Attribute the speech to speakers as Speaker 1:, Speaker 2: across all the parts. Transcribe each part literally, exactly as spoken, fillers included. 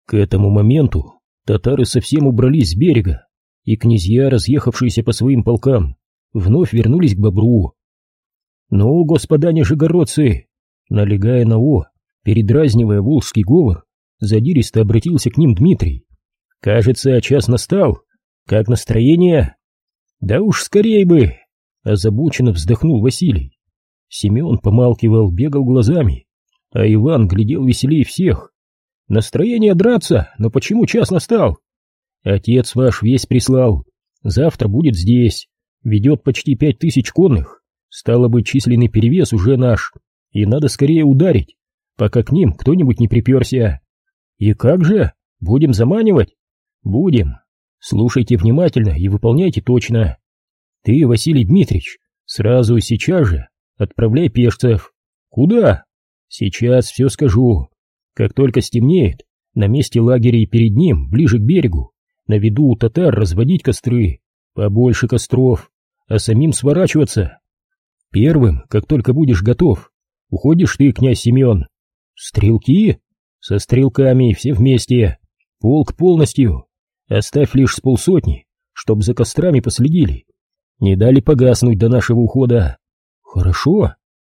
Speaker 1: К этому моменту татары совсем убрались с берега, и князья, разъехавшиеся по своим полкам, вновь вернулись к Бобру. «Ну, господа нижегородцы!» Налегая на «о», передразнивая волжский говор, задиристо обратился к ним Дмитрий. «Кажется, час настал. Как настроение?» «Да уж скорей бы!» — озабоченно вздохнул Василий. Семен помалкивал, бегал глазами, а Иван глядел веселее всех. «Настроение драться, но почему час настал?» «Отец ваш весь прислал. Завтра будет здесь. Ведет почти пять тысяч конных. Стало быть, численный перевес уже наш. И надо скорее ударить, пока к ним кто-нибудь не приперся». «И как же? Будем заманивать?» «Будем. Слушайте внимательно и выполняйте точно. Ты, Василий Дмитриевич, сразу сейчас же отправляй пешцев». «Куда?» «Сейчас все скажу. Как только стемнеет, на месте лагеря и перед ним, ближе к берегу, на виду у татар разводить костры, побольше костров, а самим сворачиваться. Первым, как только будешь готов, уходишь ты, князь Семен. Стрелки? Со стрелками все вместе. Полк полностью. Оставь лишь с полсотни, чтоб за кострами последили. Не дали погаснуть до нашего ухода». «Хорошо.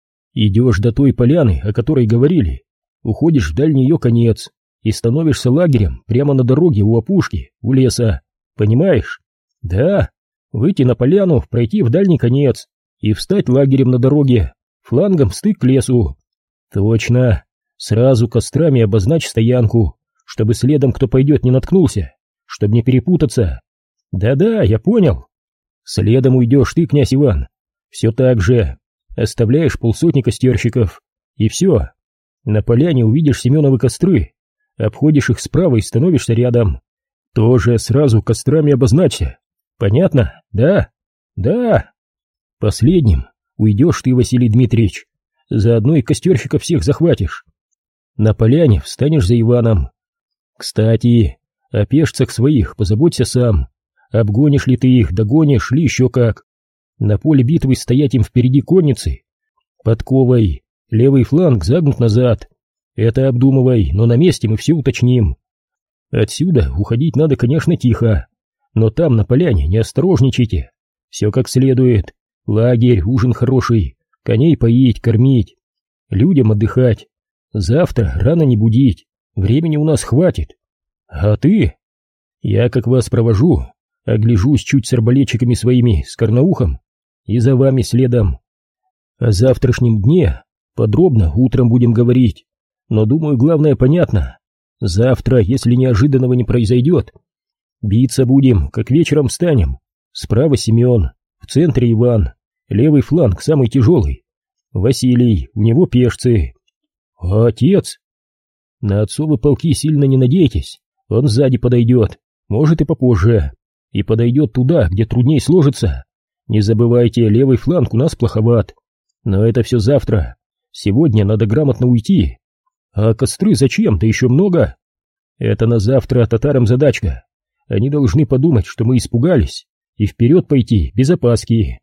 Speaker 1: Идешь до той поляны, о которой говорили, уходишь в дальний ее конец и становишься лагерем прямо на дороге у опушки, у леса. Понимаешь?» «Да. Выйти на поляну, пройти в дальний конец и встать лагерем на дороге, флангом стык к лесу». «Точно. Сразу кострами обозначь стоянку, чтобы следом кто пойдет не наткнулся, чтобы не перепутаться». «Да-да, я понял. Следом уйдешь ты, князь Иван. Все так же. Оставляешь полсотни костерщиков, и все. На поляне увидишь Семеновы костры, обходишь их справа и становишься рядом. Тоже сразу кострами обозначься. Понятно? Да? Да. Последним уйдешь ты, Василий Дмитриевич. Заодно и костерщиков всех захватишь. На поляне встанешь за Иваном. Кстати, о пешцах своих позаботься сам. Обгонишь ли ты их, догонишь ли еще как. На поле битвы стоять им впереди конницы. Подковой, левый фланг загнут назад. Это обдумывай, но на месте мы все уточним. Отсюда уходить надо, конечно, тихо, но там, на поляне, не осторожничайте. Все как следует. Лагерь, ужин хороший, коней поить, кормить. Людям отдыхать. Завтра рано не будить, времени у нас хватит. А ты? Я, как вас провожу, огляжусь чуть с арбалетчиками своими, с Карнаухом, и за вами следом. О завтрашнем дне подробно утром будем говорить, но, думаю, главное понятно. Завтра, если неожиданного не произойдет, биться будем, как вечером встанем. Справа Семен, в центре Иван, левый фланг самый тяжелый. Василий, у него пешцы. А отец? На отцовы полки сильно не надейтесь, он сзади подойдет, может и попозже, и подойдет туда, где трудней сложится. Не забывайте, левый фланг у нас плоховат, но это все завтра. Сегодня надо грамотно уйти. А костры зачем? Да еще много. Это на завтра татарам задачка. Они должны подумать, что мы испугались, и вперед пойти без опаски.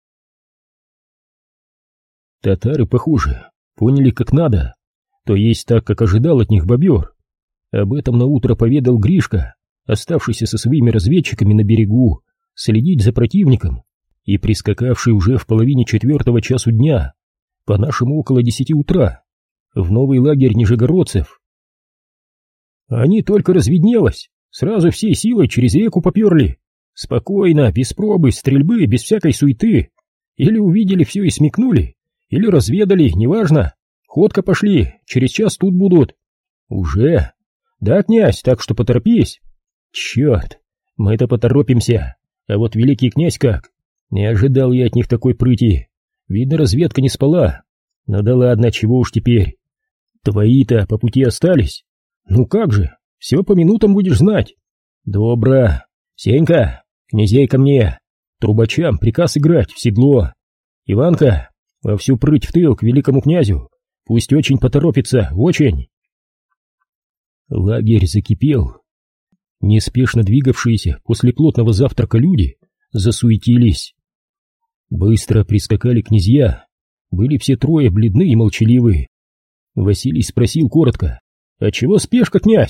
Speaker 1: Татары, похоже, поняли как надо, то есть так, как ожидал от них бобер. Об этом наутро поведал Гришка, оставшийся со своими разведчиками на берегу, следить за противником и прискакавший уже в половине четвертого часу дня, по-нашему около десяти утра, в новый лагерь нижегородцев. Они только разведнелось, сразу всей силой через реку поперли. Спокойно, без пробы, стрельбы, без всякой суеты. Или увидели все и смекнули, или разведали, неважно. Ходка пошли, через час тут будут. Уже? Да, князь, так что поторопись. Черт, мы-то поторопимся, а вот великий князь как? Не ожидал я от них такой прыти. Видно, разведка не спала. Ну да ладно, чего уж теперь. Твои-то по пути остались. Ну как же, все по минутам будешь знать. Добро. Сенька, князей ко мне. Трубачам приказ играть в седло. Иванка, во всю прыть в тыл к великому князю. Пусть очень поторопится, очень. Лагерь закипел. Неспешно двигавшиеся после плотного завтрака люди засуетились. Быстро прискакали князья. Были все трое бледны и молчаливы. Василий спросил коротко: «А чего спешка, князь?»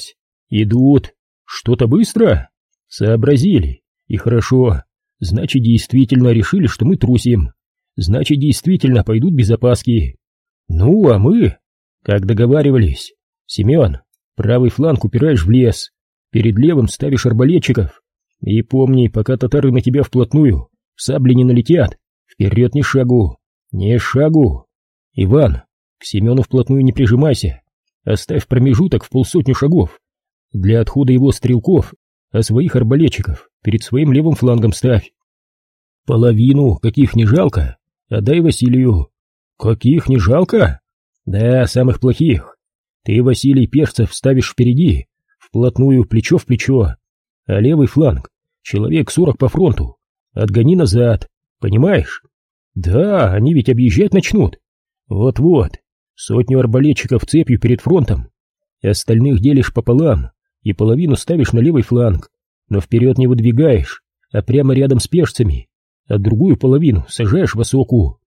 Speaker 1: Идут. Что-то быстро? Сообразили. И хорошо. Значит, действительно решили, что мы трусим. Значит, действительно пойдут без опаски. Ну, а мы, как договаривались. Семен, правый фланг упираешь в лес. Перед левым ставишь арбалетчиков. И помни, пока татары на тебя вплотную сабли не налетят, вперед ни шагу, ни шагу. Иван, к Семену вплотную не прижимайся. Оставь промежуток в полсотни шагов. Для отхода его стрелков, а своих арбалетчиков перед своим левым флангом ставь. Половину, каких не жалко, отдай Василию. Каких не жалко? Да, самых плохих. Ты, Василий, пешцев ставишь впереди, вплотную, плечо в плечо, а левый фланг, человек сорок по фронту, отгони назад, понимаешь? Да, они ведь объезжать начнут. Вот-вот, сотню арбалетчиков цепью перед фронтом, остальных делишь пополам и половину ставишь на левый фланг, но вперед не выдвигаешь, а прямо рядом с пешцами, а другую половину сажаешь в осоку.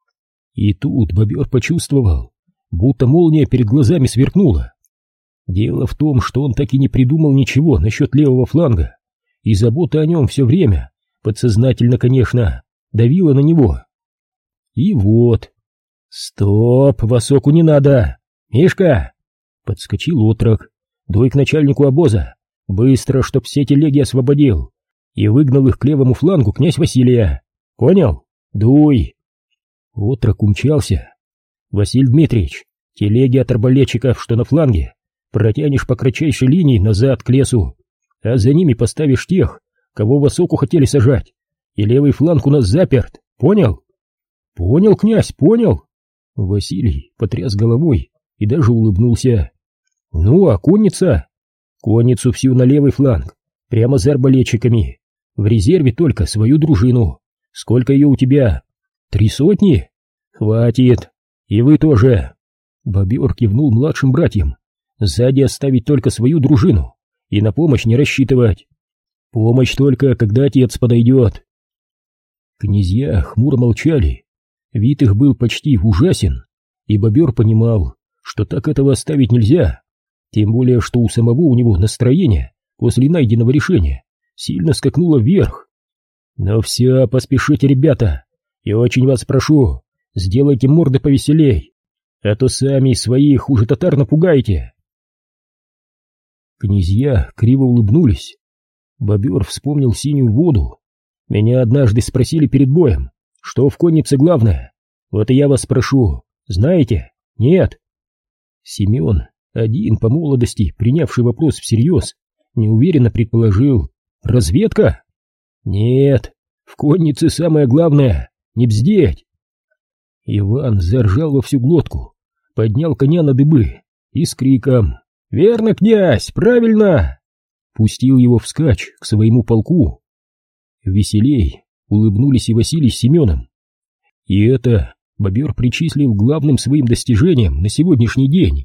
Speaker 1: И тут бобер почувствовал, будто молния перед глазами сверкнула. Дело в том, что он так и не придумал ничего насчет левого фланга, и забота о нем все время, подсознательно, конечно, давила на него. И вот... Стоп, в осоку не надо! Мишка! Подскочил отрок. Дуй к начальнику обоза, быстро, чтоб все телеги освободил, и выгнал их к левому флангу князь Василия. Понял? Дуй! Отрок умчался. Василий Дмитриевич, телеги от арбалетчиков, что на фланге, протянешь по кратчайшей линии назад к лесу, а за ними поставишь тех, кого в осоку хотели сажать, и левый фланг у нас заперт, понял? Понял, князь, понял. Василий потряс головой и даже улыбнулся. Ну, а конница? Конницу всю на левый фланг, прямо за арбалетчиками, в резерве только свою дружину. Сколько ее у тебя? Три сотни? Хватит. И вы тоже. Бобер кивнул младшим братьям. Сзади оставить только свою дружину и на помощь не рассчитывать. Помощь только, когда отец подойдет. Князья хмуро молчали. Вид их был почти ужасен, и бобер понимал, что так этого оставить нельзя, тем более, что у самого у него настроение после найденного решения сильно скакнуло вверх. Но все, поспешите, ребята, и очень вас прошу, сделайте морды повеселей, а то сами свои хуже татар напугаете. Князья криво улыбнулись. Бобер вспомнил синюю воду. Меня однажды спросили перед боем, что в коннице главное. Вот и я вас спрошу, знаете? Нет? Семен, один по молодости, принявший вопрос всерьез, неуверенно предположил: разведка? Нет, в коннице самое главное — не бздеть. Иван заржал во всю глотку, поднял коня на дыбы и с криком: «Верно, князь, правильно!» пустил его вскачь к своему полку. Веселей улыбнулись и Василий с Семеном. И это бобер причислил главным своим достижением на сегодняшний день.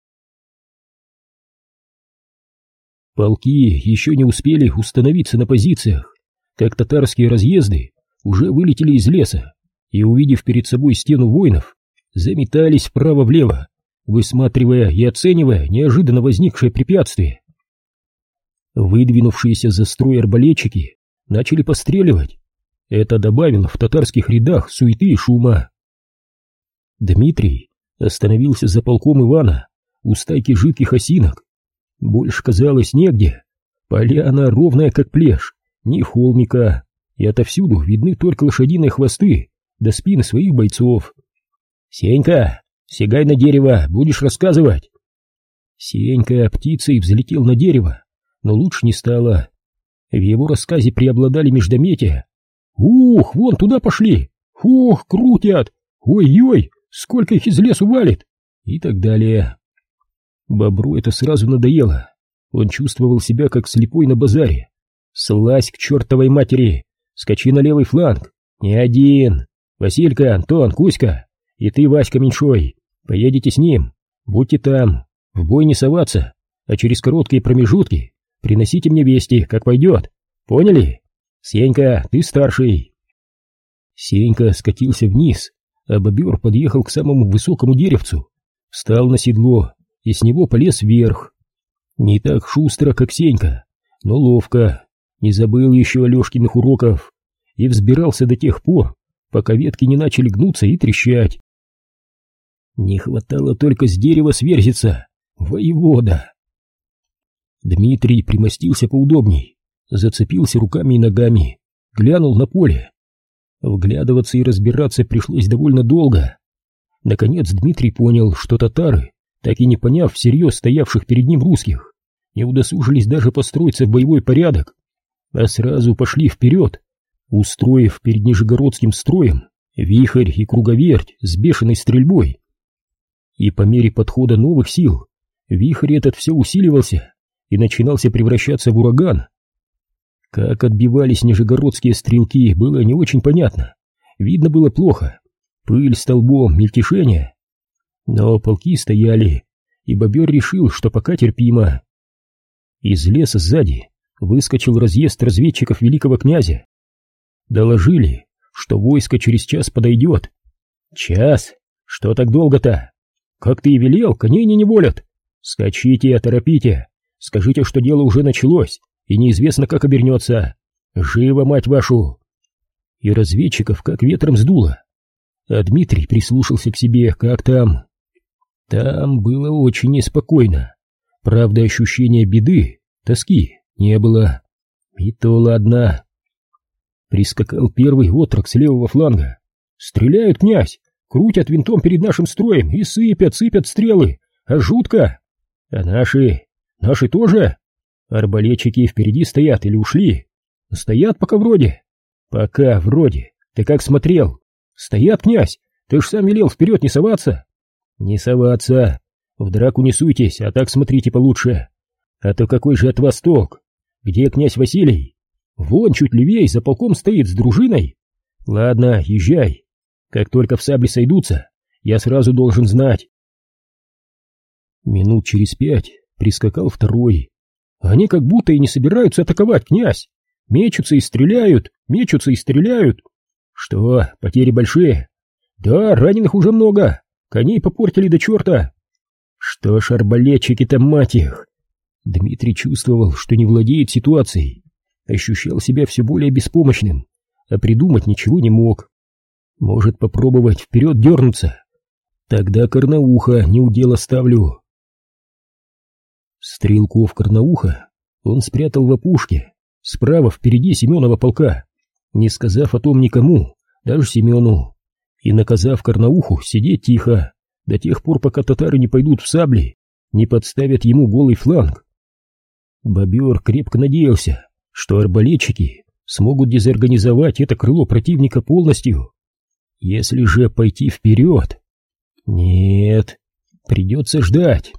Speaker 1: Полки еще не успели установиться на позициях, как татарские разъезды уже вылетели из леса и, увидев перед собой стену воинов, заметались вправо-влево, высматривая и оценивая неожиданно возникшее препятствие. Выдвинувшиеся за строй арбалетчики начали постреливать. Это добавило в татарских рядах суеты и шума. Дмитрий остановился за полком Ивана у стайки жидких осинок. Больше казалось негде. Поляна ровная, как плешь, ни холмика, и отовсюду видны только лошадиные хвосты да спины своих бойцов. «Сенька, сигай на дерево, будешь рассказывать!» Сенька птицей взлетел на дерево, но лучше не стало. В его рассказе преобладали междометия. «Ух, вон туда пошли! Ух, крутят! Ой-ой, сколько их из лесу валит!» И так далее. Бобру это сразу надоело. Он чувствовал себя как слепой на базаре. «Слазь к чертовой матери! Скачи на левый фланг! Не один! Василька, Антон, Кузька! И ты, Васька Меньшой! Поедете с ним! Будьте там! В бой не соваться, а через короткие промежутки приносите мне вести, как пойдет! Поняли? Сенька, ты старший!» Сенька скатился вниз, а бобер подъехал к самому высокому деревцу, встал на седло и с него полез вверх. Не так шустро, как Сенька, но ловко, не забыл еще Алешкиных уроков и взбирался до тех пор, пока ветки не начали гнуться и трещать. Не хватало только с дерева сверзиться, воевода. Дмитрий примостился поудобней, зацепился руками и ногами, глянул на поле. Вглядываться и разбираться пришлось довольно долго. Наконец Дмитрий понял, что татары, так и не поняв всерьез стоявших перед ним русских, не удосужились даже построиться в боевой порядок, а сразу пошли вперед, устроив перед нижегородским строем вихрь и круговерть с бешеной стрельбой. И по мере подхода новых сил вихрь этот все усиливался и начинался превращаться в ураган. Как отбивались нижегородские стрелки, было не очень понятно, видно было плохо, пыль столбом, мельтешение. Но полки стояли, и бобер решил, что пока терпимо. Из леса сзади выскочил разъезд разведчиков великого князя. Доложили, что войско через час подойдет. Час? Что так долго-то? Как ты и велел, коней не неволят. Скачите, оторопите, скажите, что дело уже началось, и неизвестно, как обернется. Живо, мать вашу! И разведчиков как ветром сдуло. А Дмитрий прислушался к себе, как там. Там было очень неспокойно. Правда, ощущения беды, тоски не было. И то ладно. Прискакал первый отрок с левого фланга. Стреляют, князь, крутят винтом перед нашим строем и сыпят, сыпят стрелы. А жутко. А наши, наши тоже? Арбалетчики впереди стоят или ушли? Стоят пока вроде. Пока вроде. Ты как смотрел? Стоят, князь, ты ж сам велел вперед не соваться. Не соваться. В драку не суйтесь, а так смотрите получше. А то какой же от вас толк? Где князь Василий? Вон чуть левей за полком стоит с дружиной. Ладно, езжай. Как только в сабли сойдутся, я сразу должен знать. Минут через пять прискакал второй. Они как будто и не собираются атаковать, князь. Мечутся и стреляют, мечутся и стреляют. Что, потери большие? Да, раненых уже много. Коней попортили до черта. Что ж, арбалетчики-то, мать их. Дмитрий чувствовал, что не владеет ситуацией. Ощущал себя все более беспомощным, а придумать ничего не мог. Может, попробовать вперед дернуться? Тогда Карнауха не удел оставлю. Стрелков Карнауха он спрятал в опушке, справа впереди Семенова полка, не сказав о том никому, даже Семену, и наказав Карнауху сидеть тихо до тех пор, пока татары не пойдут в сабли, не подставят ему голый фланг. Бобер крепко надеялся, что арбалетчики смогут дезорганизовать это крыло противника полностью. Если же пойти вперед... Нет, придется ждать.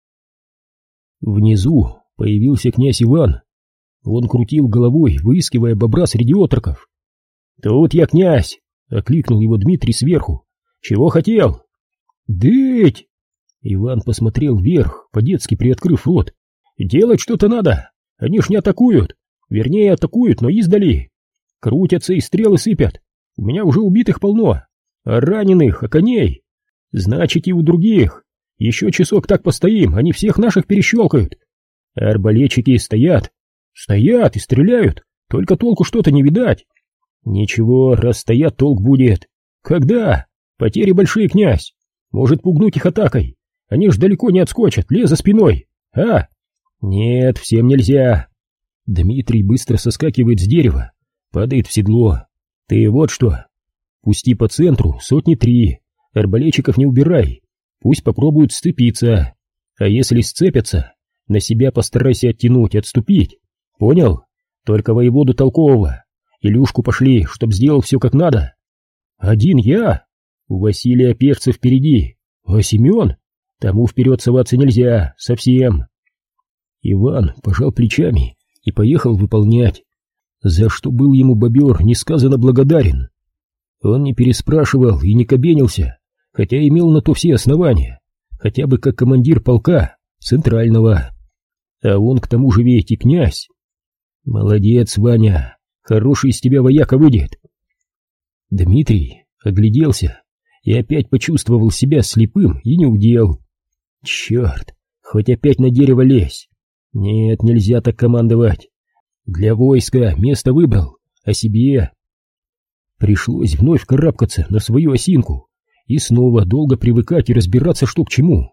Speaker 1: Внизу появился князь Иван. Он крутил головой, выискивая бобра среди отроков. «Тут я, князь!» — окликнул его Дмитрий сверху. «Чего хотел?» «Дыть!» Иван посмотрел вверх, по-детски приоткрыв рот. «Делать что-то надо! Они ж не атакуют! Вернее, атакуют, но издали! Крутятся и стрелы сыпят! У меня уже убитых полно! А раненых, а коней! Значит, и у других! Еще часок так постоим, они всех наших перещелкают! А арбалетчики стоят! Стоят и стреляют! Только толку что-то не видать! Ничего, раз стоят, толк будет! Когда? Потери большие, князь! Может, пугнуть их атакой! Они ж далеко не отскочат, лес за спиной! А? Нет, всем нельзя!» Дмитрий быстро соскакивает с дерева, падает в седло. «Ты вот что, пусти по центру сотни три, арбалетчиков не убирай, пусть попробуют сцепиться, а если сцепятся, на себя постарайся оттянуть, отступить, понял? Только воеводу толкового, Илюшку пошли, чтоб сделал все как надо. Один я, у Василия перцы впереди, а Семен? Тому вперед соваться нельзя, совсем». Иван пожал плечами и поехал выполнять, за что был ему бобер несказанно благодарен. Он не переспрашивал и не кабенился, хотя имел на то все основания, хотя бы как командир полка центрального. А он к тому же ведь и князь. Молодец, Ваня, хороший из тебя вояка выйдет. Дмитрий огляделся и опять почувствовал себя слепым и неудел. Черт, хоть опять на дерево лезь, Нет, нельзя так командовать. Для войска место выбрал, о себе. Пришлось вновь карабкаться на свою осинку и снова долго привыкать и разбираться, что к чему.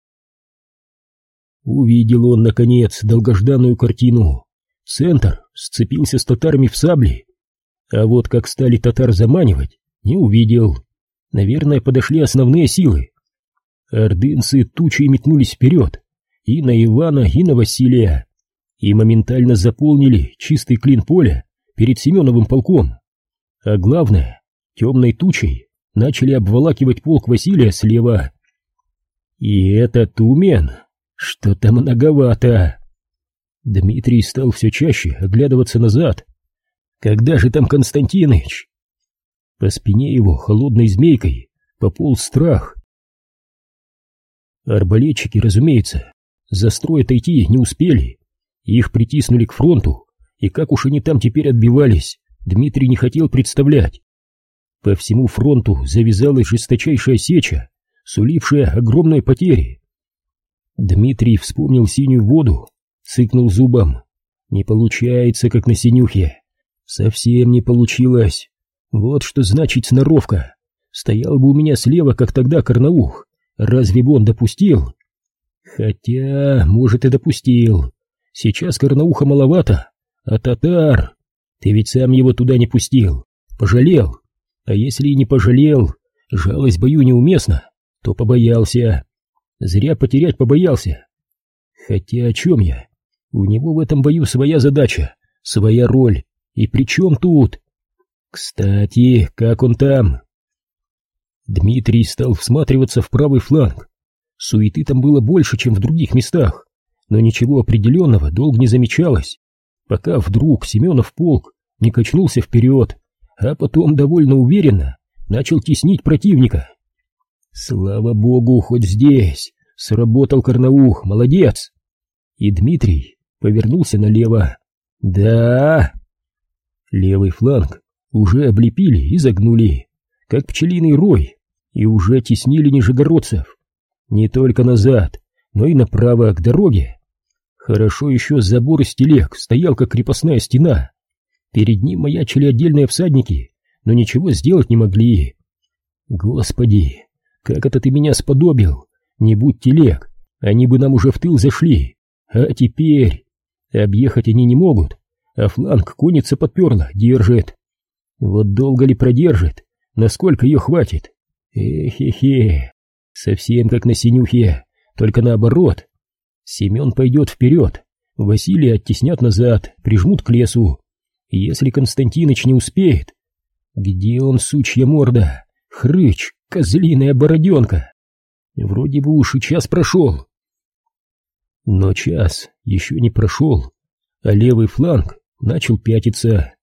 Speaker 1: Увидел он, наконец, долгожданную картину. Центр сцепился с татарами в сабли. А вот как стали татар заманивать, не увидел. Наверное, подошли основные силы. Ордынцы тучей метнулись вперед, и на Ивана, и на Василия, и моментально заполнили чистый клин поля перед Семеновым полком. А главное, темной тучей начали обволакивать полк Василия слева. И это Тумен, что-то многовато. Дмитрий стал все чаще оглядываться назад. Когда же там Константиныч? По спине его холодной змейкой пополз страх. Арбалетчики, разумеется, за строй отойти не успели. Их притиснули к фронту, и как уж они там теперь отбивались, Дмитрий не хотел представлять. По всему фронту завязалась жесточайшая сеча, сулившая огромные потери. Дмитрий вспомнил синюю воду, цыкнул зубом. Не получается, как на синюхе. Совсем не получилось. Вот что значит сноровка. Стоял бы у меня слева, как тогда Карнаух. Разве бы он допустил? Хотя, может, и допустил. Сейчас Карнауха маловато, а татар... Ты ведь сам его туда не пустил. Пожалел. А если и не пожалел, жалость бою неуместна, то побоялся. Зря потерять побоялся. Хотя о чем я? У него в этом бою своя задача, своя роль. И при чем тут? Кстати, как он там? Дмитрий стал всматриваться в правый фланг. Суеты там было больше, чем в других местах, но ничего определенного долго не замечалось, пока вдруг Семенов полк не качнулся вперед, а потом довольно уверенно начал теснить противника. Слава богу, хоть здесь сработал Карнаух, молодец. И Дмитрий повернулся налево. Да, левый фланг уже облепили и загнули, как пчелиный рой, и уже теснили нижегородцев. Не только назад, но и направо к дороге. Хорошо еще забор из телег стоял, как крепостная стена. Перед ним маячили отдельные всадники, но ничего сделать не могли. Господи, как это ты меня сподобил! Не будь телег, они бы нам уже в тыл зашли. А теперь... Объехать они не могут, а фланг конница подперла, держит. Вот долго ли продержит? Насколько ее хватит? Эхе-хе, совсем как на синюхе, только наоборот. Семен пойдет вперед, Василия оттеснят назад, прижмут к лесу. Если Константиныч не успеет... Где он, сучья морда? Хрыч, козлиная бороденка. Вроде бы уж и час прошел. Но час еще не прошел, а левый фланг начал пятиться.